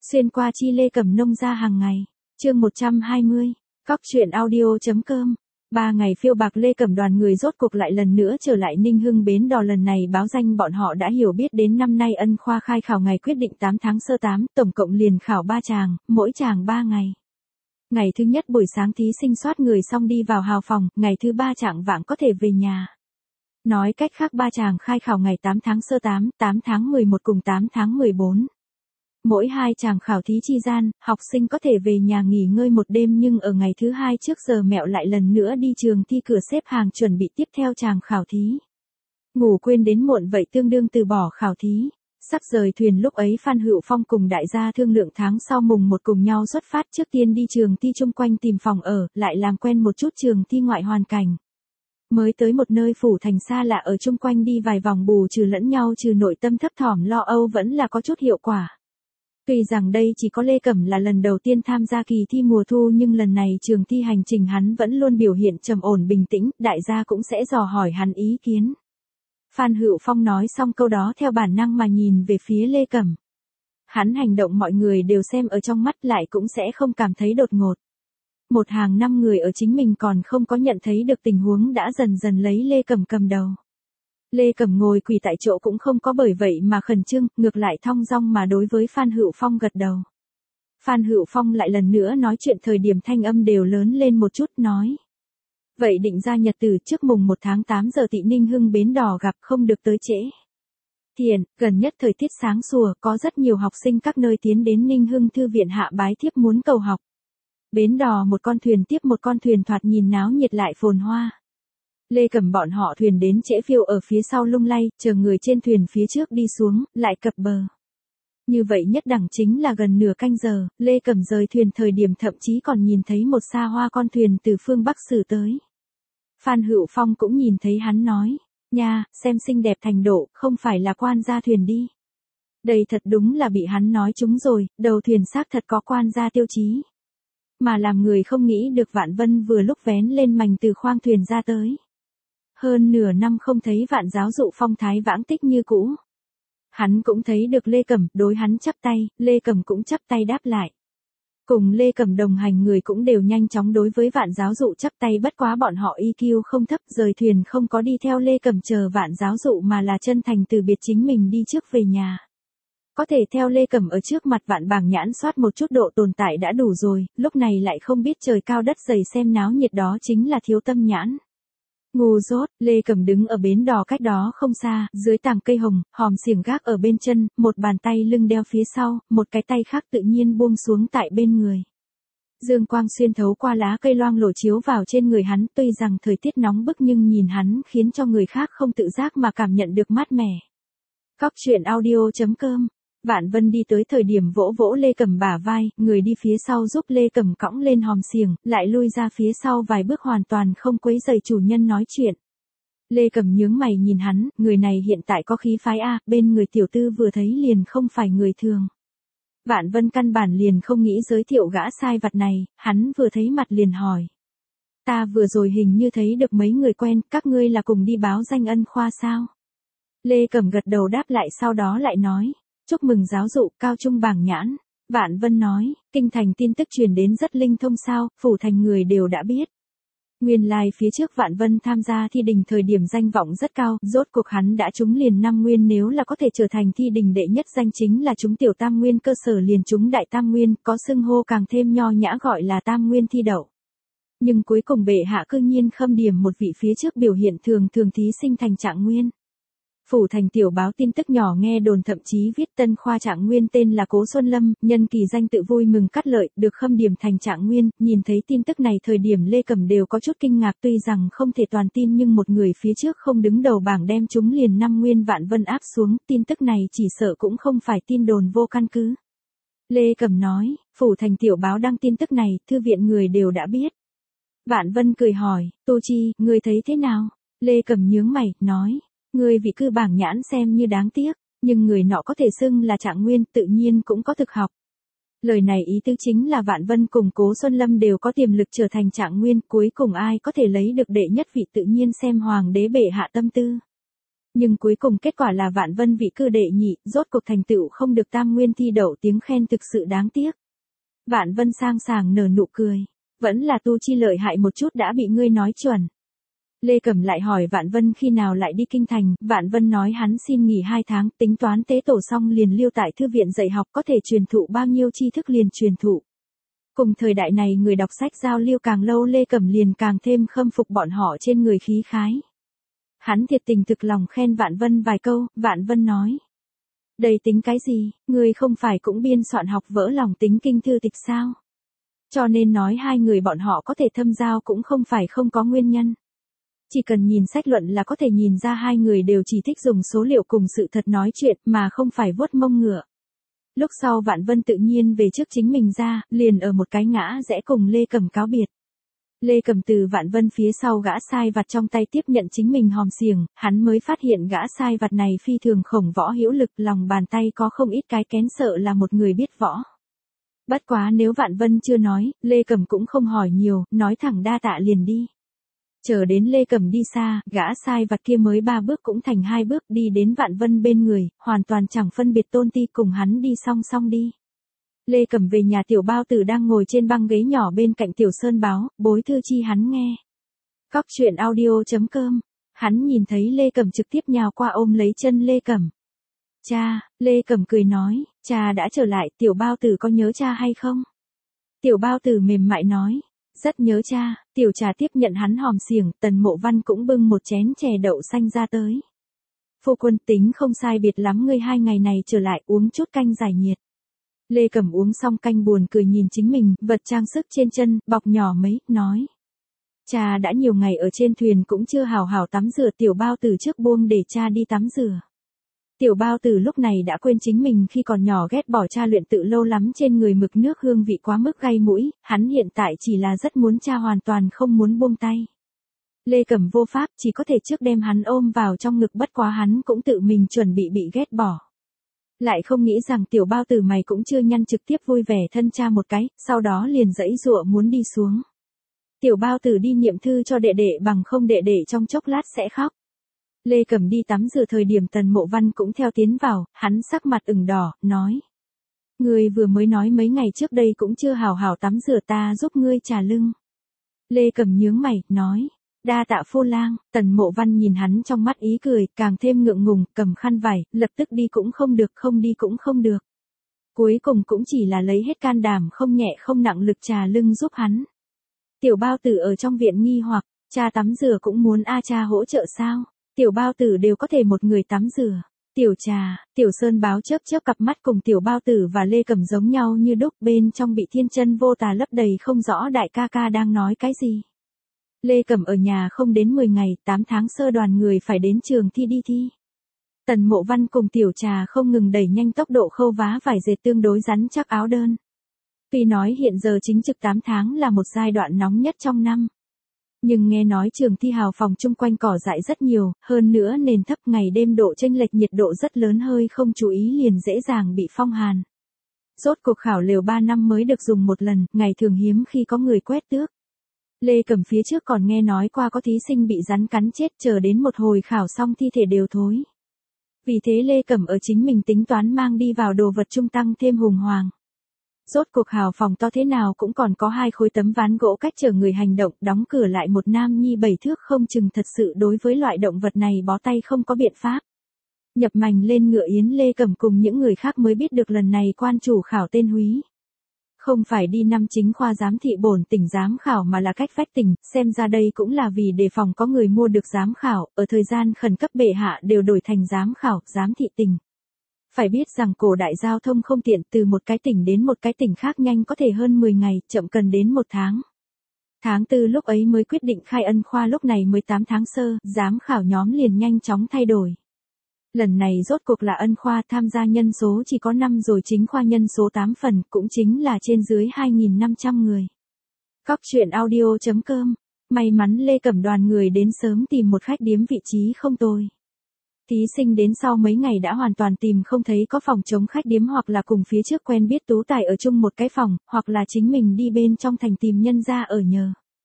Xuyên qua chi Lê Cẩm nông gia hàng ngày. Chương 120. Cóc truyện audio.com. 3 ngày phiêu bạc Lê Cẩm đoàn người rốt cuộc lại lần nữa trở lại Ninh Hưng bến đò, lần này báo danh bọn họ đã hiểu biết đến năm nay ân khoa khai khảo ngày quyết định 8 tháng sơ 8, tổng cộng liền khảo 3 chàng, mỗi chàng 3 ngày. Ngày thứ nhất buổi sáng thí sinh soát người xong đi vào hào phòng, ngày thứ 3 chạng vạng có thể về nhà. Nói cách khác 3 chàng khai khảo ngày 8 tháng sơ 8, 8 tháng 11 cùng 8 tháng 14. Mỗi 2 chàng khảo thí chi gian, học sinh có thể về nhà nghỉ ngơi một đêm, nhưng ở ngày thứ 2 trước giờ mẹo lại lần nữa đi trường thi cửa xếp hàng chuẩn bị tiếp theo chàng khảo thí. Ngủ quên đến muộn vậy tương đương từ bỏ khảo thí. Sắp rời thuyền lúc ấy Phan Hữu Phong cùng đại gia thương lượng tháng sau mùng 1 cùng nhau xuất phát, trước tiên đi trường thi chung quanh tìm phòng ở, lại làm quen một chút trường thi ngoại hoàn cảnh. Mới tới một nơi phủ thành xa lạ ở chung quanh đi vài vòng bù trừ lẫn nhau, trừ nội tâm thấp thỏm lo âu vẫn là có chút hiệu quả. Tuy rằng đây chỉ có Lê Cẩm là lần đầu tiên tham gia kỳ thi mùa thu, nhưng lần này trường thi hành trình hắn vẫn luôn biểu hiện trầm ổn bình tĩnh, đại gia cũng sẽ dò hỏi hắn ý kiến. Phan Hữu Phong nói xong câu đó theo bản năng mà nhìn về phía Lê Cẩm. Hắn hành động mọi người đều xem ở trong mắt, lại cũng sẽ không cảm thấy đột ngột. Một hàng 5 người ở chính mình còn không có nhận thấy được tình huống đã dần dần lấy Lê Cẩm cầm đầu. Lê Cẩm ngồi quỳ tại chỗ cũng không có bởi vậy mà khẩn trương, ngược lại thong dong mà đối với Phan Hữu Phong gật đầu. Phan Hữu Phong lại lần nữa nói chuyện thời điểm thanh âm đều lớn lên một chút, nói. Vậy định ra nhật từ trước mùng 1 tháng 8 giờ Tị Ninh Hưng bến đò gặp, không được tới trễ. Thiền, gần nhất thời tiết sáng sủa, có rất nhiều học sinh các nơi tiến đến Ninh Hưng thư viện hạ bái thiếp muốn cầu học. Bến đò một con thuyền tiếp một con thuyền thoạt nhìn náo nhiệt lại phồn hoa. Lê Cẩm bọn họ thuyền đến trễ, phiêu ở phía sau lung lay, chờ người trên thuyền phía trước đi xuống, lại cập bờ. Như vậy nhất đẳng chính là gần nửa canh giờ, Lê Cẩm rời thuyền thời điểm thậm chí còn nhìn thấy một xa hoa con thuyền từ phương Bắc xử tới. Phan Hữu Phong cũng nhìn thấy, hắn nói, nha, xem xinh đẹp thành độ, không phải là quan gia thuyền đi. Đây thật đúng là bị hắn nói trúng rồi, đầu thuyền xác thật có quan gia tiêu chí. Mà làm người không nghĩ được Vạn Vân vừa lúc vén lên mành từ khoang thuyền ra tới. Hơn nửa năm không thấy Vạn giáo dụ phong thái vãng tích như cũ. Hắn cũng thấy được Lê Cẩm, đối hắn chắp tay, Lê Cẩm cũng chắp tay đáp lại. Cùng Lê Cẩm đồng hành người cũng đều nhanh chóng đối với Vạn giáo dụ chắp tay, bất quá bọn họ EQ không thấp, rời thuyền không có đi theo Lê Cẩm chờ Vạn giáo dụ mà là chân thành từ biệt chính mình đi trước về nhà. Có thể theo Lê Cẩm ở trước mặt Vạn bảng nhãn soát một chút độ tồn tại đã đủ rồi, lúc này lại không biết trời cao đất dày xem náo nhiệt, đó chính là thiếu tâm nhãn. Ngu dốt, Lê Cẩm đứng ở bến đò cách đó không xa, dưới tàng cây hồng, hòm xiềng gác ở bên chân, một bàn tay lưng đeo phía sau, một cái tay khác tự nhiên buông xuống tại bên người. Dương quang xuyên thấu qua lá cây loang lổ chiếu vào trên người hắn, tuy rằng thời tiết nóng bức nhưng nhìn hắn khiến cho người khác không tự giác mà cảm nhận được mát mẻ. Cóc truyện audio.com. Vạn Vân đi tới thời điểm vỗ vỗ Lê Cẩm bả vai, người đi phía sau giúp Lê Cẩm cõng lên hòm xiềng, lại lui ra phía sau vài bước hoàn toàn không quấy rầy chủ nhân nói chuyện. Lê Cẩm nhướng mày nhìn hắn, người này hiện tại có khí phái a, bên người tiểu tư vừa thấy liền không phải người thường. Vạn Vân căn bản liền không nghĩ giới thiệu gã sai vặt này, hắn vừa thấy mặt liền hỏi. Ta vừa rồi hình như thấy được mấy người quen, các ngươi là cùng đi báo danh ân khoa sao? Lê Cẩm gật đầu đáp lại, sau đó lại nói. Chúc mừng giáo dụ, cao trung bảng nhãn. Vạn Vân nói, kinh thành tin tức truyền đến rất linh thông sao, phủ thành người đều đã biết. Nguyên lai phía trước Vạn Vân tham gia thi đình thời điểm danh vọng rất cao, rốt cuộc hắn đã trúng liền 5 nguyên, nếu là có thể trở thành thi đình đệ nhất danh chính là trúng tiểu tam nguyên, cơ sở liền trúng đại tam nguyên, có xưng hô càng thêm nho nhã gọi là tam nguyên thi đậu. Nhưng cuối cùng bệ hạ cư nhiên khâm điểm một vị phía trước biểu hiện thường thường thí sinh thành trạng nguyên. Phủ thành tiểu báo tin tức nhỏ nghe đồn thậm chí viết tân khoa trạng nguyên tên là Cố Xuân Lâm, nhân kỳ danh tự vui mừng cắt lợi, được khâm điểm thành trạng nguyên. Nhìn thấy tin tức này thời điểm Lê Cẩm đều có chút kinh ngạc, tuy rằng không thể toàn tin nhưng một người phía trước không đứng đầu bảng đem chúng liền 5 nguyên Vạn Vân áp xuống, tin tức này chỉ sợ cũng không phải tin đồn vô căn cứ. Lê Cẩm nói, phủ thành tiểu báo đăng tin tức này, thư viện người đều đã biết. Vạn Vân cười hỏi, Tô Chi, ngươi thấy thế nào? Lê Cẩm nhướng mày, nói. Người vị cư bảng nhãn xem như đáng tiếc, nhưng người nọ có thể xưng là trạng nguyên, tự nhiên cũng có thực học. Lời này ý tứ chính là Vạn Vân cùng Cố Xuân Lâm đều có tiềm lực trở thành trạng nguyên, cuối cùng ai có thể lấy được đệ nhất vị tự nhiên xem hoàng đế bệ hạ tâm tư. Nhưng cuối cùng kết quả là Vạn Vân vị cư đệ nhị, rốt cuộc thành tựu không được tam nguyên thi đậu, tiếng khen thực sự đáng tiếc. Vạn Vân sang sảng nở nụ cười. Vẫn là tu chi lợi hại một chút đã bị ngươi nói chuẩn. Lê Cẩm lại hỏi Vạn Vân khi nào lại đi kinh thành, Vạn Vân nói hắn xin nghỉ 2 tháng, tính toán tế tổ xong liền lưu tại thư viện dạy học, có thể truyền thụ bao nhiêu tri thức liền truyền thụ. Cùng thời đại này người đọc sách giao lưu càng lâu, Lê Cẩm liền càng thêm khâm phục bọn họ trên người khí khái. Hắn thiệt tình thực lòng khen Vạn Vân vài câu, Vạn Vân nói. Đây tính cái gì, ngươi không phải cũng biên soạn học vỡ lòng tính kinh thư tịch sao? Cho nên nói hai người bọn họ có thể thâm giao cũng không phải không có nguyên nhân. Chỉ cần nhìn sách luận là có thể nhìn ra hai người đều chỉ thích dùng số liệu cùng sự thật nói chuyện mà không phải vuốt mông ngựa. Lúc sau Vạn Vân tự nhiên về trước chính mình ra, liền ở một cái ngã rẽ cùng Lê Cẩm cáo biệt. Lê Cẩm từ Vạn Vân phía sau gã sai vặt trong tay tiếp nhận chính mình hòm xiềng, hắn mới phát hiện gã sai vặt này phi thường khổng võ hữu lực, lòng bàn tay có không ít cái kén, sợ là một người biết võ. Bất quá nếu Vạn Vân chưa nói, Lê Cẩm cũng không hỏi nhiều, nói thẳng đa tạ liền đi. Chờ đến Lê Cẩm đi xa, gã sai vặt kia mới 3 bước cũng thành 2 bước đi đến Vạn Vân bên người, hoàn toàn chẳng phân biệt tôn ti, cùng hắn đi song song đi. Lê Cẩm về nhà, Tiểu Bao Tử đang ngồi trên băng ghế nhỏ bên cạnh Tiểu Sơn báo, bối thư chi hắn nghe. Cóc truyện audio.com, hắn nhìn thấy Lê Cẩm trực tiếp nhào qua ôm lấy chân Lê Cẩm. Cha, Lê Cẩm cười nói, cha đã trở lại, Tiểu Bao Tử có nhớ cha hay không? Tiểu Bao Tử mềm mại nói, rất nhớ cha. Tiểu Trà tiếp nhận hắn hòm xiềng, Tần Mộ Văn cũng bưng một chén chè đậu xanh ra tới. Phu quân tính không sai biệt lắm, ngươi 2 ngày này trở lại uống chút canh giải nhiệt. Lê Cẩm uống xong canh buồn cười nhìn chính mình, vật trang sức trên chân, bọc nhỏ mấy, nói. Cha đã nhiều ngày ở trên thuyền cũng chưa hào hào tắm rửa, Tiểu Bao Tử trước buông để cha đi tắm rửa. Tiểu Bao Tử lúc này đã quên chính mình khi còn nhỏ ghét bỏ cha luyện tự lâu lắm trên người mực nước hương vị quá mức gây mũi, hắn hiện tại chỉ là rất muốn cha hoàn toàn không muốn buông tay. Lê Cẩm vô pháp, chỉ có thể trước đem hắn ôm vào trong ngực, bất quá hắn cũng tự mình chuẩn bị ghét bỏ. Lại không nghĩ rằng Tiểu Bao Tử mày cũng chưa nhăn, trực tiếp vui vẻ thân cha một cái, sau đó liền giãy giụa muốn đi xuống. Tiểu Bao Tử đi niệm thư cho đệ đệ, bằng không đệ đệ trong chốc lát sẽ khóc. Lê Cẩm đi tắm rửa thời điểm Tần Mộ Văn cũng theo tiến vào, hắn sắc mặt ửng đỏ, nói. Ngươi vừa mới nói mấy ngày trước đây cũng chưa hào hào tắm rửa, ta giúp ngươi trà lưng. Lê Cẩm nhướng mày, nói. Đa tạ phu lang. Tần Mộ Văn nhìn hắn trong mắt ý cười, càng thêm ngượng ngùng, cầm khăn vải, lập tức đi cũng không được, không đi cũng không được. Cuối cùng cũng chỉ là lấy hết can đảm không nhẹ không nặng lực trà lưng giúp hắn. Tiểu Bao Tử ở trong viện nghi hoặc, cha tắm rửa cũng muốn cha hỗ trợ sao? Tiểu Bao Tử đều có thể một người tắm rửa. Tiểu Trà, Tiểu Sơn báo chớp chớp cặp mắt cùng Tiểu Bao Tử và Lê Cẩm giống nhau như đúc, bên trong bị thiên chân vô tà lấp đầy, không rõ đại ca ca đang nói cái gì. Lê Cẩm ở nhà không đến 10 ngày, 8 tháng sơ đoàn người phải đến trường thi đi thi. Tần Mộ Văn cùng Tiểu Trà không ngừng đẩy nhanh tốc độ khâu vá vải dệt tương đối rắn chắc áo đơn. Tuy nói hiện giờ chính trực 8 tháng là một giai đoạn nóng nhất trong năm. Nhưng nghe nói trường thi hào phòng chung quanh cỏ dại rất nhiều, hơn nữa nền thấp, ngày đêm độ chênh lệch nhiệt độ rất lớn, hơi không chú ý liền dễ dàng bị phong hàn. Rốt cuộc khảo lều 3 năm mới được dùng một lần, ngày thường hiếm khi có người quét tước. Lê Cẩm phía trước còn nghe nói qua có thí sinh bị rắn cắn chết, chờ đến một hồi khảo xong thi thể đều thối. Vì thế Lê Cẩm ở chính mình tính toán mang đi vào đồ vật trung tăng thêm hùng hoàng. Rốt cuộc hào phòng to thế nào cũng còn có 2 khối tấm ván gỗ cách chở người hành động, đóng cửa lại một nam nhi 7 thước, không chừng thật sự đối với loại động vật này bó tay không có biện pháp. Nhập mành lên ngựa yến, Lê Cẩm cùng những người khác mới biết được lần này quan chủ khảo tên Húy. Không phải đi năm chính khoa giám thị bổn tỉnh giám khảo mà là cách vách tỉnh, xem ra đây cũng là vì đề phòng có người mua được giám khảo, ở thời gian khẩn cấp bệ hạ đều đổi thành giám khảo, giám thị tỉnh. Phải biết rằng cổ đại giao thông không tiện, từ một cái tỉnh đến một cái tỉnh khác nhanh có thể hơn 10 ngày, chậm cần đến 1 tháng. Tháng 4 lúc ấy mới quyết định khai ân khoa, lúc này 18 tháng sơ, giám khảo nhóm liền nhanh chóng thay đổi. Lần này rốt cuộc là ân khoa, tham gia nhân số chỉ có 5 rồi, chính khoa nhân số 8 phần, cũng chính là trên dưới 2.500 người. Cóc truyện audio.com, may mắn Lê Cẩm đoàn người đến sớm tìm một khách điếm vị trí không tồi. Thí sinh đến sau mấy ngày đã hoàn toàn tìm không thấy có phòng trống khách điếm, hoặc là cùng phía trước quen biết tú tài ở chung một cái phòng, hoặc là chính mình đi bên trong thành tìm nhân ra ở nhờ.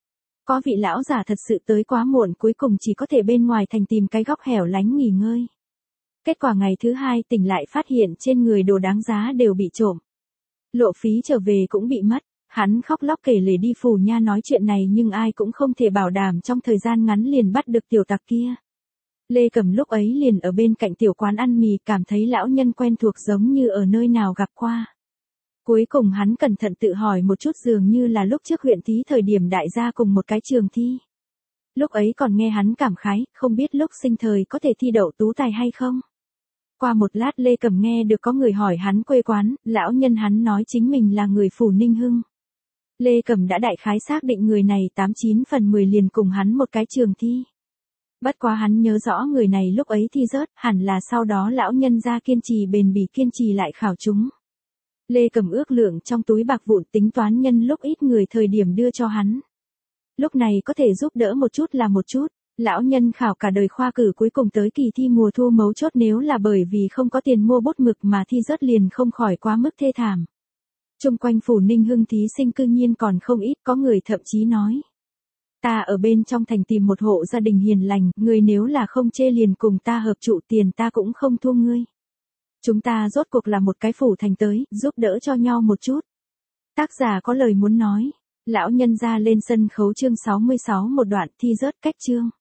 có vị lão già thật sự tới quá muộn, cuối cùng chỉ có thể bên ngoài thành tìm cái góc hẻo lánh nghỉ ngơi. Kết quả ngày thứ hai tỉnh lại phát hiện trên người đồ đáng giá đều bị trộm. Lộ phí trở về cũng bị mất. Hắn khóc lóc kể lể đi Phù Nha nói chuyện này, nhưng ai cũng không thể bảo đảm trong thời gian ngắn liền bắt được tiểu tặc kia. Lê Cẩm lúc ấy liền ở bên cạnh tiểu quán ăn mì, cảm thấy lão nhân quen thuộc giống như ở nơi nào gặp qua. Cuối cùng hắn cẩn thận tự hỏi một chút, dường như là lúc trước huyện Thí thời điểm đại gia cùng một cái trường thi. Lúc ấy còn nghe hắn cảm khái, không biết lúc sinh thời có thể thi đậu tú tài hay không. Qua một lát Lê Cẩm nghe được có người hỏi hắn quê quán, lão nhân hắn nói chính mình là người Phù Ninh Hưng. Lê Cẩm đã đại khái xác định người này 89 phần 10 liền cùng hắn một cái trường thi. Bất quá hắn nhớ rõ người này lúc ấy thi rớt, hẳn là sau đó lão nhân ra kiên trì bền bỉ kiên trì lại khảo chúng. Lê Cẩm ước lượng trong túi bạc vụn tính toán nhân lúc ít người thời điểm đưa cho hắn. Lúc này có thể giúp đỡ một chút là một chút, lão nhân khảo cả đời khoa cử cuối cùng tới kỳ thi mùa thu mấu chốt nếu là bởi vì không có tiền mua bút mực mà thi rớt liền không khỏi quá mức thê thảm. Chung quanh Phù Ninh Hưng thí sinh cư nhiên còn không ít, có người thậm chí nói. Ta ở bên trong thành tìm một hộ gia đình hiền lành, người nếu là không chê liền cùng ta hợp trụ, tiền ta cũng không thua ngươi. Chúng ta rốt cuộc là một cái phủ thành tới, giúp đỡ cho nhau một chút. Tác giả có lời muốn nói. Lão nhân ra lên sân khấu chương 66 một đoạn thi rớt cách chương.